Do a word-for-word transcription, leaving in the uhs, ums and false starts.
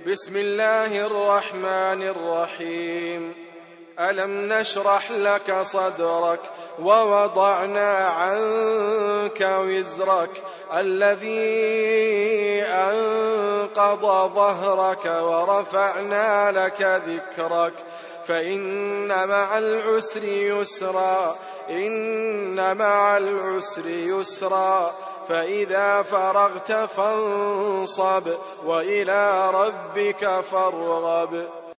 بسم الله الرحمن الرحيم. ألم نشرح لك صدرك ووضعنا عنك وزرك الذي أنقض ظهرك ورفعنا لك ذكرك فإن مع العسر يسرا إن مع العسر يسرا فإذا فرغت فانصب وإلى ربك فارغب.